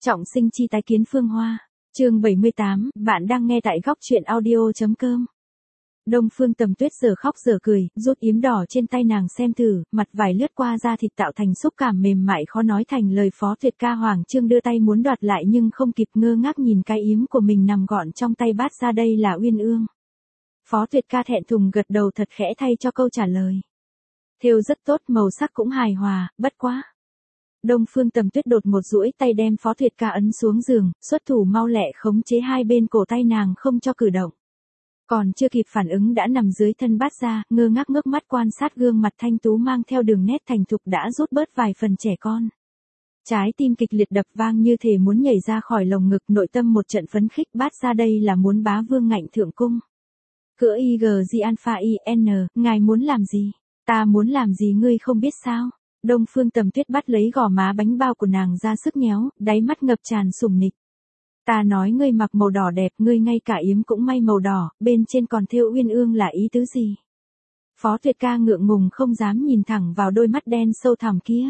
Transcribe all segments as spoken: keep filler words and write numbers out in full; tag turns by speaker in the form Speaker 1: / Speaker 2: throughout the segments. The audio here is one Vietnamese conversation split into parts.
Speaker 1: Trọng sinh chi tái kiến Phương Hoa. Chương bảy mươi tám, bạn đang nghe tại góc truyện audio.com. Đông Phương Tầm Tuyết giờ khóc giờ cười, rút yếm đỏ trên tay nàng xem thử, mặt vải lướt qua da thịt tạo thành xúc cảm mềm mại khó nói thành lời. Phó Tuyệt Ca Hoàng Trương đưa tay muốn đoạt lại nhưng không kịp, ngơ ngác nhìn cái yếm của mình nằm gọn trong tay bát ra. Đây là Uyên Ương. Phó Tuyệt Ca thẹn thùng gật đầu thật khẽ thay cho câu trả lời. Thêu rất tốt, màu sắc cũng hài hòa, bất quá. Đông Phương Tầm Tuyết đột một duỗi tay đem Phó Tuyệt Ca ấn xuống giường, xuất thủ mau lẹ khống chế hai bên cổ tay nàng không cho cử động. Còn chưa kịp phản ứng đã nằm dưới thân bát ra, ngơ ngác ngước mắt quan sát gương mặt thanh tú mang theo đường nét thành thục đã rút bớt vài phần trẻ con. Trái tim kịch liệt đập vang như thể muốn nhảy ra khỏi lồng ngực, nội tâm một trận phấn khích. Bát ra đây là muốn bá vương ngạnh thượng cung. Cửa i gi alpha in, ngài muốn làm gì? Ta muốn làm gì ngươi không biết sao? Đông Phương Tầm Tuyết bắt lấy gò má bánh bao của nàng ra sức nhéo, đáy mắt ngập tràn sủng nịch. Ta nói ngươi mặc màu đỏ đẹp, ngươi ngay cả yếm cũng may màu đỏ, bên trên còn thêu Uyên Ương là ý tứ gì? Phó Tuyệt Ca ngượng ngùng không dám nhìn thẳng vào đôi mắt đen sâu thẳm kia.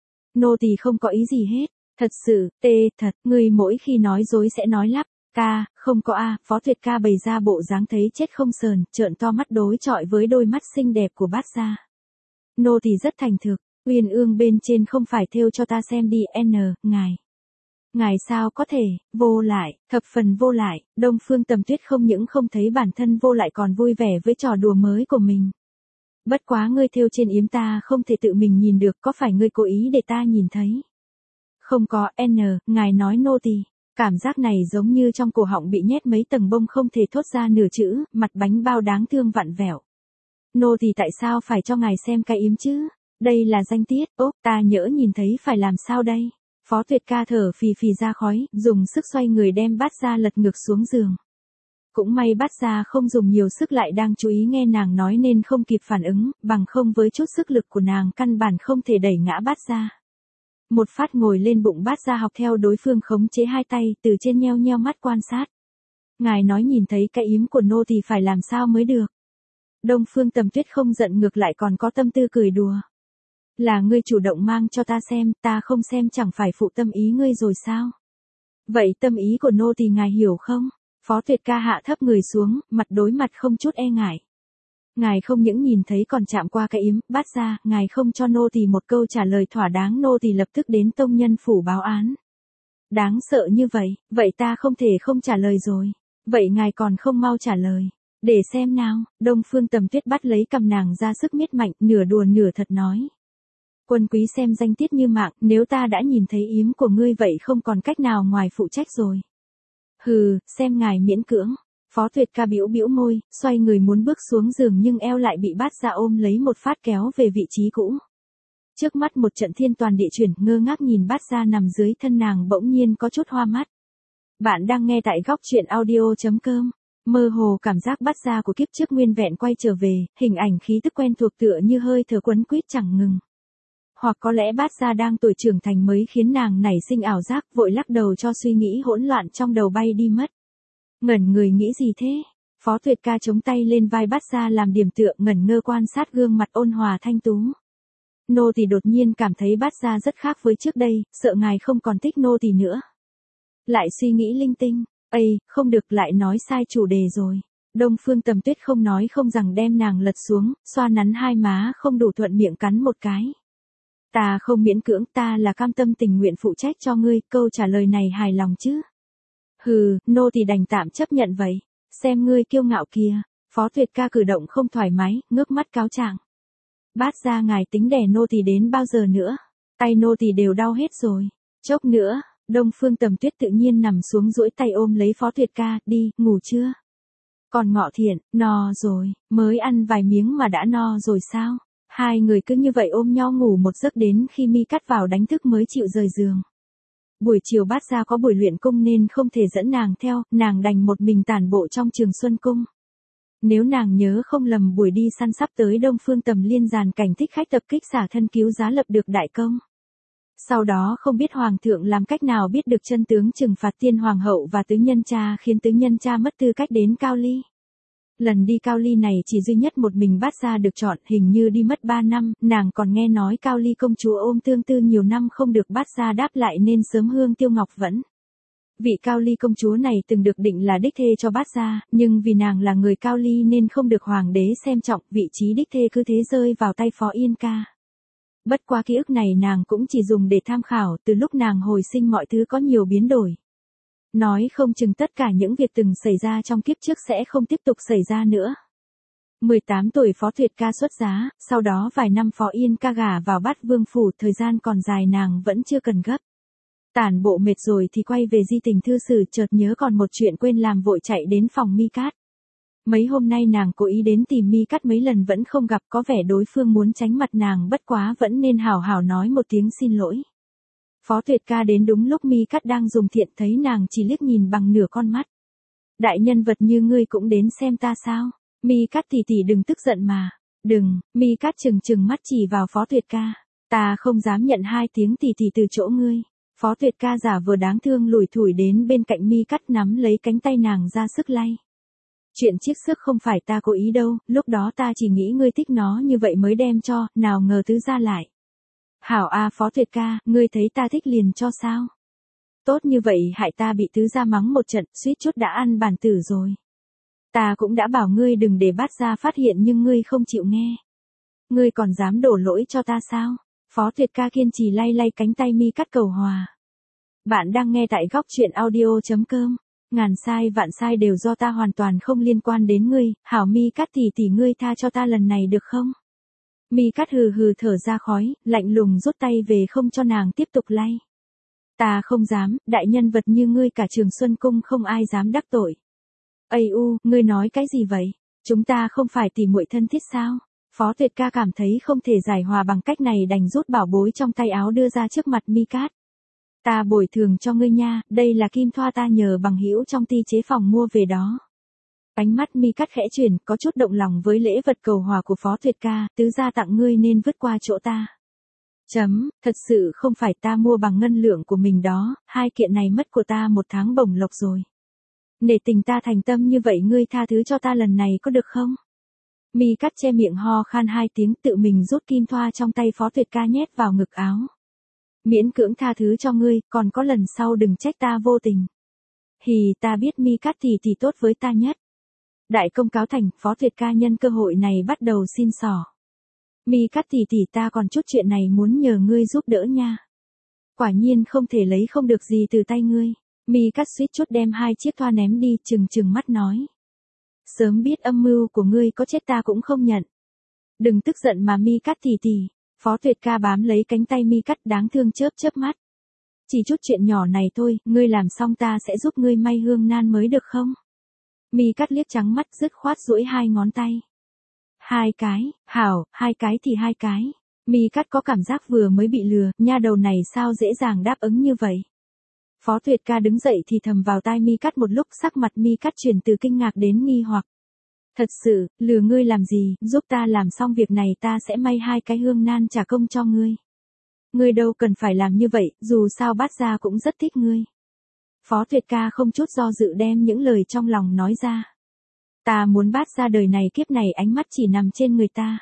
Speaker 1: Nô tỳ không có ý gì hết, thật sự, tê, thật, ngươi mỗi khi nói dối sẽ nói lắp. Ca, không có a. Phó Tuyệt Ca bày ra bộ dáng thấy chết không sờn, trợn to mắt đối chọi với đôi mắt xinh đẹp của bát gia. Nô tỳ rất thành thực. Uyên Ương bên trên không phải thêu cho ta xem đi n, ngài. Ngài sao có thể, vô lại, thập phần vô lại. Đông Phương Tầm Tuyết không những không thấy bản thân vô lại còn vui vẻ với trò đùa mới của mình. Bất quá ngươi thêu trên yếm ta không thể tự mình nhìn được, có phải ngươi cố ý để ta nhìn thấy? Không có n, ngài nói nô tỳ. Cảm giác này giống như trong cổ họng bị nhét mấy tầng bông không thể thốt ra nửa chữ, mặt bánh bao đáng thương vặn vẹo. Nô tỳ tại sao phải cho ngài xem cái yếm chứ? Đây là danh tiết, ốp, ta nhỡ nhìn thấy phải làm sao đây? Phó Tuyệt Ca thở phì phì ra khói, dùng sức xoay người đem bát ra lật ngược xuống giường. Cũng may bát ra không dùng nhiều sức, lại đang chú ý nghe nàng nói nên không kịp phản ứng, bằng không với chút sức lực của nàng căn bản không thể đẩy ngã bát ra. Một phát ngồi lên bụng bát ra, học theo đối phương khống chế hai tay, từ trên nheo nheo mắt quan sát. Ngài nói nhìn thấy cái yếm của nô thì phải làm sao mới được? Đông Phương Tầm Tuyết không giận, ngược lại còn có tâm tư cười đùa. Là ngươi chủ động mang cho ta xem, ta không xem chẳng phải phụ tâm ý ngươi rồi sao? Vậy tâm ý của nô thì ngài hiểu không? Phó Tuyệt Ca hạ thấp người xuống, mặt đối mặt không chút e ngại. Ngài không những nhìn thấy còn chạm qua cái yếm, bát ra, ngài không cho nô tỳ một câu trả lời thỏa đáng, nô tỳ lập tức đến tông nhân phủ báo án. Đáng sợ như vậy, vậy ta không thể không trả lời rồi. Vậy ngài còn không mau trả lời. Để xem nào. Đông Phương Tầm Tuyết bắt lấy cầm nàng ra sức miết mạnh, nửa đùa nửa thật nói. Quân quý xem danh tiết như mạng, nếu ta đã nhìn thấy yếm của ngươi vậy không còn cách nào ngoài phụ trách rồi. Hừ, xem ngài miễn cưỡng. Phó Tuyệt Ca bĩu bĩu môi, xoay người muốn bước xuống giường nhưng eo lại bị bát ra ôm lấy một phát kéo về vị trí cũ. Trước mắt một trận thiên toàn địa chuyển, ngơ ngác nhìn bát ra nằm dưới thân nàng, bỗng nhiên có chút hoa mắt. Bạn đang nghe tại góc truyện audio.com. Mơ hồ cảm giác bát ra của kiếp trước nguyên vẹn quay trở về, hình ảnh khí tức quen thuộc tựa như hơi thở quấn quýt chẳng ngừng. Hoặc có lẽ bát ra đang tuổi trưởng thành mới khiến nàng nảy sinh ảo giác, vội lắc đầu cho suy nghĩ hỗn loạn trong đầu bay đi mất. Ngẩn người nghĩ gì thế? Phó Tuyệt Ca chống tay lên vai bát ra làm điểm tựa, ngẩn ngơ quan sát gương mặt ôn hòa thanh tú. Nô tỳ đột nhiên cảm thấy bát ra rất khác với trước đây, sợ ngài không còn thích nô tỳ nữa. Lại suy nghĩ linh tinh, ây, không được, lại nói sai chủ đề rồi. Đông Phương Tầm Tuyết không nói không rằng đem nàng lật xuống, xoa nắn hai má không đủ thuận miệng cắn một cái. Ta không miễn cưỡng, ta là cam tâm tình nguyện phụ trách cho ngươi, câu trả lời này hài lòng chứ? Hừ, nô tỳ đành tạm chấp nhận vậy. Xem ngươi kiêu ngạo kìa. Phó Tuyệt Ca cử động không thoải mái, ngước mắt cáo trạng. Bát ra ngài tính đẻ nô tỳ đến bao giờ nữa? Tay nô tỳ đều đau hết rồi. Chốc nữa. Đông Phương Tầm Tuyết tự nhiên nằm xuống duỗi tay ôm lấy Phó Tuyệt Ca, đi, ngủ chưa? Còn Ngọ Thiện, no rồi, mới ăn vài miếng mà đã no rồi sao? Hai người cứ như vậy ôm nhau ngủ một giấc đến khi mi cắt vào đánh thức mới chịu rời giường. Buổi chiều bát ra có buổi luyện cung nên không thể dẫn nàng theo, nàng đành một mình tản bộ trong Trường Xuân Cung. Nếu nàng nhớ không lầm buổi đi săn sắp tới Đông Phương Tầm Liên dàn cảnh thích khách tập kích xả thân cứu giá lập được đại công. Sau đó không biết Hoàng thượng làm cách nào biết được chân tướng trừng phạt Tiên Hoàng hậu và tứ nhân cha khiến tứ nhân cha mất tư cách đến Cao Ly. Lần đi Cao Ly này chỉ duy nhất một mình Bát Gia được chọn, hình như đi mất ba năm, nàng còn nghe nói Cao Ly công chúa ôm tương tư nhiều năm không được Bát Gia đáp lại nên sớm hương tiêu ngọc vẫn. Vị Cao Ly công chúa này từng được định là đích thê cho Bát Gia, nhưng vì nàng là người Cao Ly nên không được hoàng đế xem trọng, vị trí đích thê cứ thế rơi vào tay Phó Yên Ca. Bất quá ký ức này nàng cũng chỉ dùng để tham khảo, từ lúc nàng hồi sinh mọi thứ có nhiều biến đổi. Nói không chừng tất cả những việc từng xảy ra trong kiếp trước sẽ không tiếp tục xảy ra nữa. mười tám tuổi Phó Tuyệt Ca xuất giá, sau đó vài năm Phó Yên Ca gả vào Bát Vương phủ, thời gian còn dài nàng vẫn chưa cần gấp. Tản bộ mệt rồi thì quay về di tình thư sử, chợt nhớ còn một chuyện quên làm vội chạy đến phòng Mi Cát. Mấy hôm nay nàng cố ý đến tìm Mi Cát mấy lần vẫn không gặp, có vẻ đối phương muốn tránh mặt nàng, bất quá vẫn nên hảo hảo nói một tiếng xin lỗi. Phó Tuyệt Ca đến đúng lúc Mi Cát đang dùng thiện, thấy nàng chỉ liếc nhìn bằng nửa con mắt. Đại nhân vật như ngươi cũng đến xem ta sao? Mi Cát tỷ tỷ đừng tức giận mà. Đừng, Mi Cát trừng trừng mắt chỉ vào Phó Tuyệt Ca. Ta không dám nhận hai tiếng tỷ tỷ từ chỗ ngươi. Phó Tuyệt Ca giả vờ đáng thương lủi thủi đến bên cạnh Mi Cát, nắm lấy cánh tay nàng ra sức lay. Chuyện chiếc xước không phải ta cố ý đâu, lúc đó ta chỉ nghĩ ngươi thích nó như vậy mới đem cho, nào ngờ tứ ra lại. Hảo a Phó Tuyệt Ca, ngươi thấy ta thích liền cho sao? Tốt như vậy hại ta bị tứ gia mắng một trận, suýt chút đã ăn bản tử rồi. Ta cũng đã bảo ngươi đừng để Bát Gia phát hiện nhưng ngươi không chịu nghe. Ngươi còn dám đổ lỗi cho ta sao? Phó Tuyệt Ca kiên trì lay lay cánh tay Mi Cát cầu hòa. Bạn đang nghe tại góc truyện audio chấm com. Ngàn sai vạn sai đều do ta, hoàn toàn không liên quan đến ngươi, hảo Mi Cát tỷ tỷ, ngươi tha cho ta lần này được không? Mi Cát hừ hừ thở ra khói, lạnh lùng rút tay về không cho nàng tiếp tục lay. Ta không dám, đại nhân vật như ngươi cả Trường Xuân Cung không ai dám đắc tội. Ây u, ngươi nói cái gì vậy? Chúng ta không phải tỉ muội thân thiết sao? Phó Tuyệt Ca cảm thấy không thể giải hòa bằng cách này đành rút bảo bối trong tay áo đưa ra trước mặt Mi Cát. Ta bồi thường cho ngươi nha, đây là kim thoa ta nhờ bằng hữu trong ty chế phòng mua về đó. Ánh mắt Mi Cát khẽ chuyển, có chút động lòng với lễ vật cầu hòa của Phó Tuyệt Ca, tứ gia tặng ngươi nên vứt qua chỗ ta. Chấm, thật sự không phải ta mua bằng ngân lượng của mình đó, hai kiện này mất của ta một tháng bổng lộc rồi. Nể tình ta thành tâm như vậy, ngươi tha thứ cho ta lần này có được không? Mi Cát che miệng ho khan hai tiếng, tự mình rút kim thoa trong tay Phó Tuyệt Ca nhét vào ngực áo. Miễn cưỡng tha thứ cho ngươi, còn có lần sau đừng trách ta vô tình. Hì, ta biết Mi Cát tỷ tỷ tốt với ta nhất. Đại công cáo thành, Phó Tuyệt Ca nhân cơ hội này bắt đầu xin xỏ. Mi Cát tỷ tỷ, ta còn chút chuyện này muốn nhờ ngươi giúp đỡ nha. Quả nhiên không thể lấy không được gì từ tay ngươi. Mi Cát suýt chút đem hai chiếc thoa ném đi, trừng trừng mắt nói. Sớm biết âm mưu của ngươi có chết ta cũng không nhận. Đừng tức giận mà Mi Cát tỷ tỷ. Phó Tuyệt Ca bám lấy cánh tay Mi Cát đáng thương chớp chớp mắt. Chỉ chút chuyện nhỏ này thôi, ngươi làm xong ta sẽ giúp ngươi may hương nan mới được không? Mi Cát liếc trắng mắt dứt khoát duỗi hai ngón tay. Hai cái, hảo, hai cái thì hai cái. Mi Cát có cảm giác vừa mới bị lừa, nha đầu này sao dễ dàng đáp ứng như vậy. Phó Tuyệt Ca đứng dậy thì thầm vào tai Mi Cát một lúc, sắc mặt Mi Cát chuyển từ kinh ngạc đến nghi hoặc. Thật sự, lừa ngươi làm gì, giúp ta làm xong việc này ta sẽ may hai cái hương nan trả công cho ngươi. Ngươi đâu cần phải làm như vậy, dù sao Bát Gia cũng rất thích ngươi. Phó Tuyệt Ca không chút do dự đem những lời trong lòng nói ra. Ta muốn Bát Gia đời này kiếp này ánh mắt chỉ nằm trên người ta.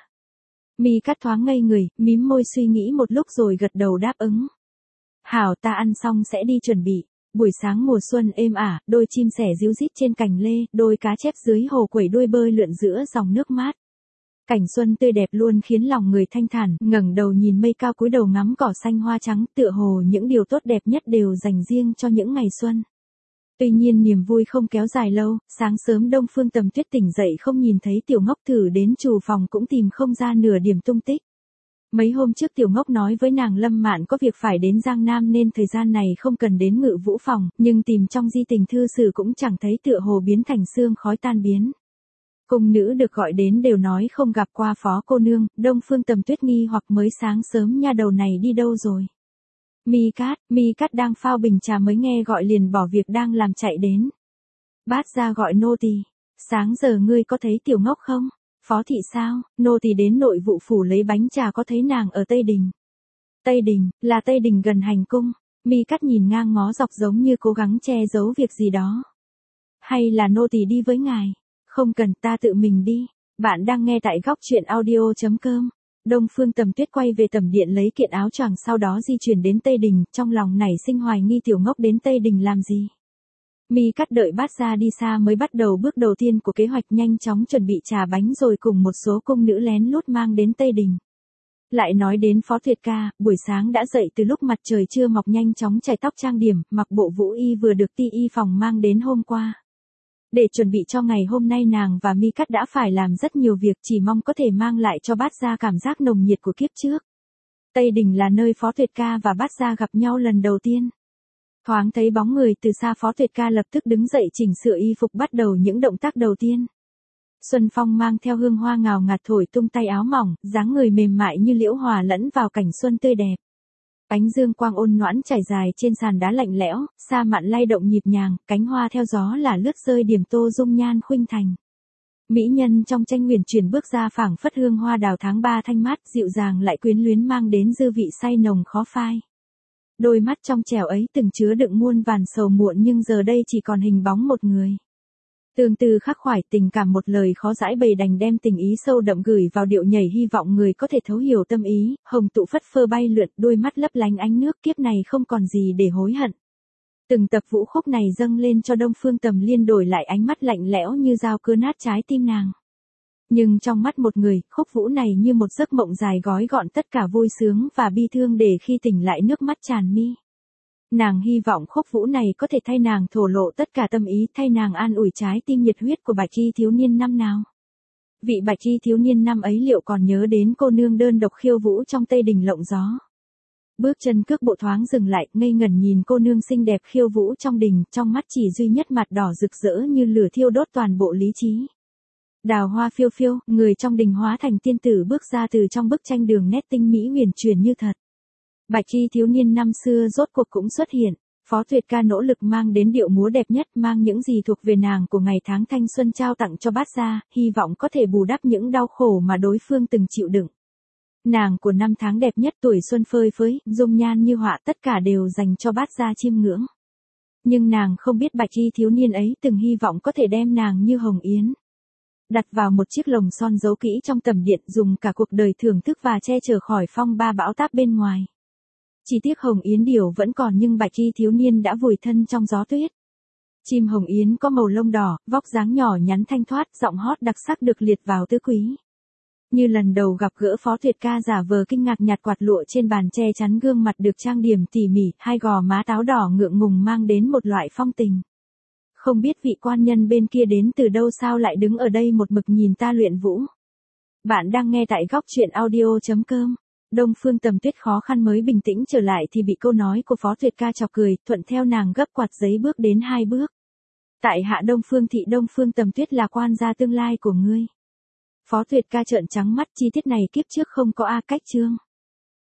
Speaker 1: Mi Cát thoáng ngây người, mím môi suy nghĩ một lúc rồi gật đầu đáp ứng. Hảo, ta ăn xong sẽ đi chuẩn bị. Buổi sáng mùa xuân êm ả, đôi chim sẻ ríu rít trên cành lê, đôi cá chép dưới hồ quẩy đuôi bơi lượn giữa dòng nước mát. Cảnh xuân tươi đẹp luôn khiến lòng người thanh thản, ngẩng đầu nhìn mây cao cúi đầu ngắm cỏ xanh hoa trắng, tựa hồ những điều tốt đẹp nhất đều dành riêng cho những ngày xuân. Tuy nhiên niềm vui không kéo dài lâu, sáng sớm Đông Phương Tầm Tuyết tỉnh dậy không nhìn thấy Tiểu Ngốc thử đến chủ phòng cũng tìm không ra nửa điểm tung tích. Mấy hôm trước Tiểu Ngốc nói với nàng Lâm Mạn có việc phải đến Giang Nam nên thời gian này không cần đến Ngự Vũ phòng, nhưng tìm trong di tình thư sử cũng chẳng thấy, tựa hồ biến thành sương khói tan biến. Cung nữ được gọi đến đều nói không gặp qua Phó cô nương, Đông Phương Tầm Tuyết nghi hoặc mới sáng sớm nha đầu này đi đâu rồi. Mi Cát, Mi Cát đang phao bình trà mới nghe gọi liền bỏ việc đang làm chạy đến. Bát Gia gọi nô tỳ. Sáng giờ ngươi có thấy Tiểu Ngốc không? Phó thị sao? Nô tỳ đến nội vụ phủ lấy bánh trà, có thấy nàng ở Tây Đình. Tây Đình, là Tây Đình gần hành cung. Mi Cát nhìn ngang ngó dọc giống như cố gắng che giấu việc gì đó. Hay là nô tỳ đi với ngài? Không cần, ta tự mình đi. Bạn đang nghe tại góc chuyện audio chấm com. Đông Phương Tầm Tuyết quay về tầm điện lấy kiện áo choàng sau đó di chuyển đến Tây Đình, trong lòng nảy sinh hoài nghi tiểu ngốc đến Tây Đình làm gì. Mi Cắt đợi Bát Gia đi xa mới bắt đầu bước đầu tiên của kế hoạch, nhanh chóng chuẩn bị trà bánh rồi cùng một số cung nữ lén lút mang đến Tây Đình. Lại nói đến Phó Tuyệt Ca, buổi sáng đã dậy từ lúc mặt trời chưa mọc, nhanh chóng chải tóc trang điểm, mặc bộ vũ y vừa được ti y phòng mang đến hôm qua. Để chuẩn bị cho ngày hôm nay, nàng và Mi Cắt đã phải làm rất nhiều việc, chỉ mong có thể mang lại cho Bát Gia cảm giác nồng nhiệt của kiếp trước. Tây Đình là nơi Phó Tuyệt Ca và Bát Gia gặp nhau lần đầu tiên. Thoáng thấy bóng người từ xa, Phó Tuyệt Ca lập tức đứng dậy chỉnh sửa y phục, bắt đầu những động tác đầu tiên. Xuân phong mang theo hương hoa ngào ngạt thổi tung tay áo mỏng, dáng người mềm mại như liễu hòa lẫn vào cảnh xuân tươi đẹp. Ánh dương quang ôn noãn trải dài trên sàn đá lạnh lẽo, sa mạn lay động nhịp nhàng, cánh hoa theo gió là lướt rơi điểm tô dung nhan khuynh thành. Mỹ nhân trong tranh huyền chuyển bước ra phảng phất hương hoa đào tháng ba thanh mát, dịu dàng lại quyến luyến, mang đến dư vị say nồng khó phai. Đôi mắt trong trẻo ấy từng chứa đựng muôn vàn sầu muộn, nhưng giờ đây chỉ còn hình bóng một người. Tương tư khắc khoải, tình cảm một lời khó giải bày, đành đem tình ý sâu đậm gửi vào điệu nhảy, hy vọng người có thể thấu hiểu tâm ý. Hồng tụ phất phơ bay lượn, đôi mắt lấp lánh ánh nước, kiếp này không còn gì để hối hận. Từng tập vũ khúc này dâng lên cho Đông Phương Tầm Liên, đổi lại ánh mắt lạnh lẽo như dao cưa nát trái tim nàng. Nhưng trong mắt một người, khúc vũ này như một giấc mộng dài gói gọn tất cả vui sướng và bi thương, để khi tỉnh lại nước mắt tràn mi. Nàng hy vọng khúc vũ này có thể thay nàng thổ lộ tất cả tâm ý, thay nàng an ủi trái tim nhiệt huyết của bạch y thiếu niên năm nào. Vị bạch y thiếu niên năm ấy liệu còn nhớ đến cô nương đơn độc khiêu vũ trong Tây Đình lộng gió. Bước chân cước bộ thoáng dừng lại, ngây ngẩn nhìn cô nương xinh đẹp khiêu vũ trong đình, trong mắt chỉ duy nhất mặt đỏ rực rỡ như lửa thiêu đốt toàn bộ lý trí. Đào hoa phiêu phiêu, người trong đình hóa thành tiên tử bước ra từ trong bức tranh, đường nét tinh mỹ huyền chuyển như thật. Bạch y thiếu niên năm xưa rốt cuộc cũng xuất hiện. Phó Tuyệt Ca nỗ lực mang đến điệu múa đẹp nhất, mang những gì thuộc về nàng của ngày tháng thanh xuân trao tặng cho Bát Gia, hy vọng có thể bù đắp những đau khổ mà đối phương từng chịu đựng. Nàng của năm tháng đẹp nhất, tuổi xuân phơi phới, dung nhan như họa, tất cả đều dành cho Bát Gia chiêm ngưỡng. Nhưng nàng không biết bạch y thiếu niên ấy từng hy vọng có thể đem nàng như hồng yến đặt vào một chiếc lồng son giấu kỹ trong tầm điện, dùng cả cuộc đời thưởng thức và che chở khỏi phong ba bão táp bên ngoài. Chỉ tiếc hồng yến điểu vẫn còn, nhưng bạch y thiếu niên đã vùi thân trong gió tuyết. Chim hồng yến có màu lông đỏ, vóc dáng nhỏ nhắn thanh thoát, giọng hót đặc sắc được liệt vào tứ quý. Như lần đầu gặp gỡ, Phó Tuyệt Ca giả vờ kinh ngạc nhặt quạt lụa trên bàn che chắn gương mặt được trang điểm tỉ mỉ, hai gò má táo đỏ ngượng ngùng mang đến một loại phong tình. Không biết vị quan nhân bên kia đến từ đâu, sao lại đứng ở đây một mực nhìn ta luyện vũ. Bạn đang nghe tại góc chuyện audio chấm com. Đông Phương Tầm Tuyết khó khăn mới bình tĩnh trở lại thì bị câu nói của Phó Tuyệt Ca chọc cười, thuận theo nàng gấp quạt giấy bước đến hai bước. Tại hạ Đông Phương thị, Đông Phương Tầm Tuyết là quan gia tương lai của ngươi. Phó Tuyệt Ca trợn trắng mắt, chi tiết này kiếp trước không có a cách chương.